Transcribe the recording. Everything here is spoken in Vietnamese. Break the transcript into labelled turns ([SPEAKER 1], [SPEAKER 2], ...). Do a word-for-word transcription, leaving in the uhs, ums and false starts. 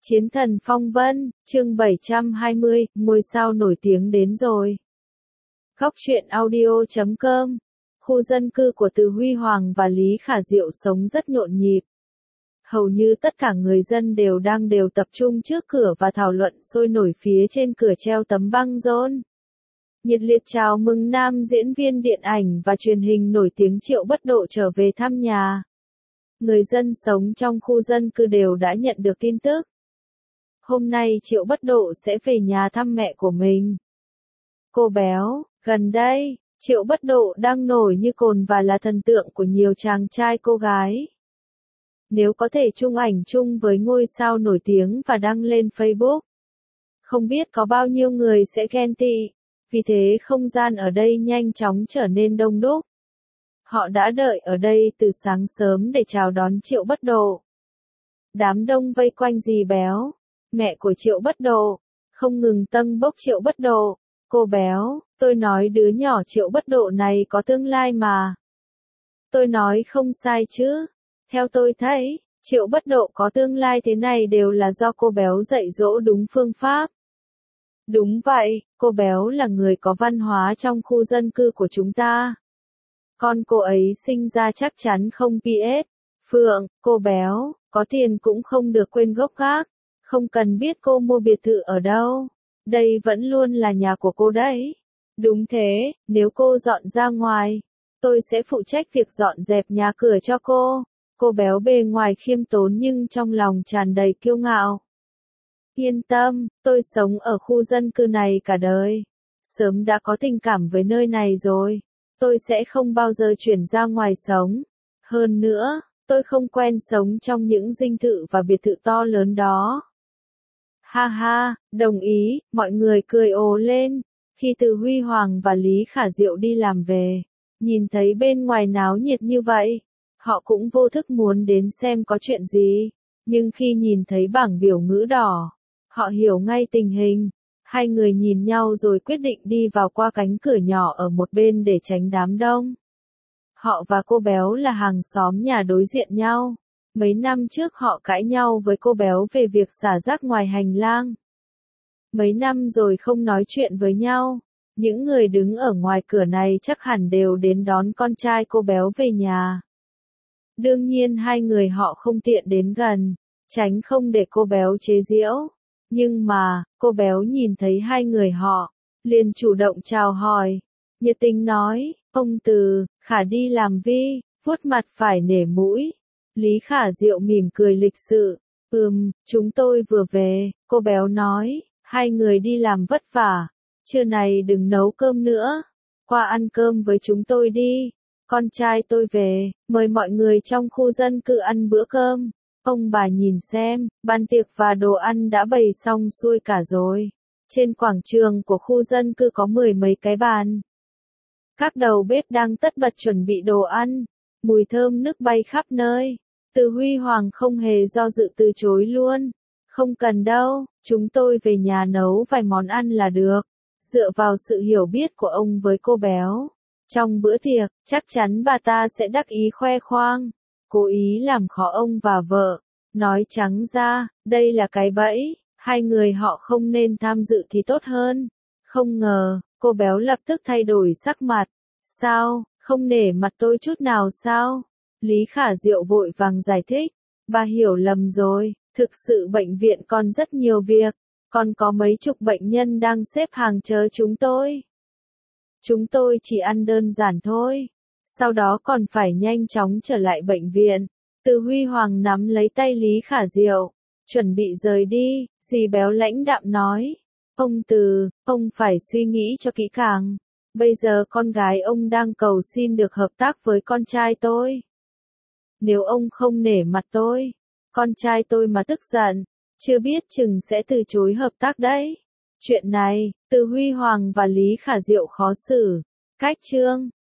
[SPEAKER 1] Chiến thần phong vân, chương bảy trăm hai mươi, ngôi sao nổi tiếng đến rồi. Góc truyện audio chấm com. Khu dân cư của Từ Huy Hoàng và Lý Khả Diệu sống rất nhộn nhịp. Hầu như tất cả người dân đều đang đều tập trung trước cửa và thảo luận sôi nổi phía trên cửa treo tấm băng rôn. Nhiệt liệt chào mừng nam diễn viên điện ảnh và truyền hình nổi tiếng Triệu Bất Độ trở về thăm nhà. Người dân sống trong khu dân cư đều đã nhận được tin tức. Hôm nay Triệu Bất Độ sẽ về nhà thăm mẹ của mình. Cô béo, gần đây, Triệu Bất Độ đang nổi như cồn và là thần tượng của nhiều chàng trai cô gái. Nếu có thể chung ảnh chung với ngôi sao nổi tiếng và đăng lên Facebook, không biết có bao nhiêu người sẽ ghen tị, vì thế không gian ở đây nhanh chóng trở nên đông đúc. Họ đã đợi ở đây từ sáng sớm để chào đón Triệu Bất Độ. Đám đông vây quanh dì béo, mẹ của Triệu Bất Độ, không ngừng tâng bốc Triệu Bất Độ. Cô béo, tôi nói đứa nhỏ Triệu Bất Độ này có tương lai mà. Tôi nói không sai chứ. Theo tôi thấy, Triệu Bất Độ có tương lai thế này đều là do cô béo dạy dỗ đúng phương pháp. Đúng vậy, cô béo là người có văn hóa trong khu dân cư của chúng ta. Con cô ấy sinh ra chắc chắn không pê ét. Phượng, cô béo, có tiền cũng không được quên gốc gác. Không cần biết cô mua biệt thự ở đâu. Đây vẫn luôn là nhà của cô đấy. Đúng thế, nếu cô dọn ra ngoài, tôi sẽ phụ trách việc dọn dẹp nhà cửa cho cô. Cô béo bề ngoài khiêm tốn nhưng trong lòng tràn đầy kiêu ngạo. Yên tâm, tôi sống ở khu dân cư này cả đời. Sớm đã có tình cảm với nơi này rồi. Tôi sẽ không bao giờ chuyển ra ngoài sống. Hơn nữa, tôi không quen sống trong những dinh thự và biệt thự to lớn đó. Ha ha, đồng ý, mọi người cười ồ lên. Khi Từ Huy Hoàng và Lý Khả Diệu đi làm về, nhìn thấy bên ngoài náo nhiệt như vậy, họ cũng vô thức muốn đến xem có chuyện gì. Nhưng khi nhìn thấy bảng biểu ngữ đỏ, họ hiểu ngay tình hình. Hai người nhìn nhau rồi quyết định đi vào qua cánh cửa nhỏ ở một bên để tránh đám đông. Họ và cô béo là hàng xóm nhà đối diện nhau. Mấy năm trước họ cãi nhau với cô béo về việc xả rác ngoài hành lang. Mấy năm rồi không nói chuyện với nhau. Những người đứng ở ngoài cửa này chắc hẳn đều đến đón con trai cô béo về nhà. Đương nhiên hai người họ không tiện đến gần, tránh không để cô béo chế giễu. Nhưng mà, cô béo nhìn thấy hai người họ, liền chủ động chào hỏi. Nhiệt tình nói, ông Từ, Khả đi làm vi, vuốt mặt phải nể mũi. Lý Khả Diệu mỉm cười lịch sự. Ừm, chúng tôi vừa về, cô béo nói, hai người đi làm vất vả. Trưa này đừng nấu cơm nữa. Qua ăn cơm với chúng tôi đi. Con trai tôi về, mời mọi người trong khu dân cư ăn bữa cơm. Ông bà nhìn xem, bàn tiệc và đồ ăn đã bày xong xuôi cả rồi. Trên quảng trường của khu dân cư có mười mấy cái bàn. Các đầu bếp đang tất bật chuẩn bị đồ ăn. Mùi thơm nức bay khắp nơi. Từ Huy Hoàng không hề do dự từ chối luôn. Không cần đâu, chúng tôi về nhà nấu vài món ăn là được. Dựa vào sự hiểu biết của ông với cô béo, trong bữa tiệc, chắc chắn bà ta sẽ đắc ý khoe khoang, cố ý làm khó ông và vợ. Nói trắng ra, đây là cái bẫy, hai người họ không nên tham dự thì tốt hơn. Không ngờ, cô béo lập tức thay đổi sắc mặt. Sao, không nể mặt tôi chút nào sao? Lý Khả Diệu vội vàng giải thích. Bà hiểu lầm rồi, thực sự bệnh viện còn rất nhiều việc, còn có mấy chục bệnh nhân đang xếp hàng chờ chúng tôi. Chúng tôi chỉ ăn đơn giản thôi, sau đó còn phải nhanh chóng trở lại bệnh viện. Từ Huy Hoàng nắm lấy tay Lý Khả Diệu, chuẩn bị rời đi, dì béo lãnh đạm nói. Ông Từ, ông phải suy nghĩ cho kỹ càng. Bây giờ con gái ông đang cầu xin được hợp tác với con trai tôi. Nếu ông không nể mặt tôi, con trai tôi mà tức giận, chưa biết chừng sẽ từ chối hợp tác đấy. Chuyện này, Từ Huy Hoàng và Lý Khả Diệu khó xử. Cách chương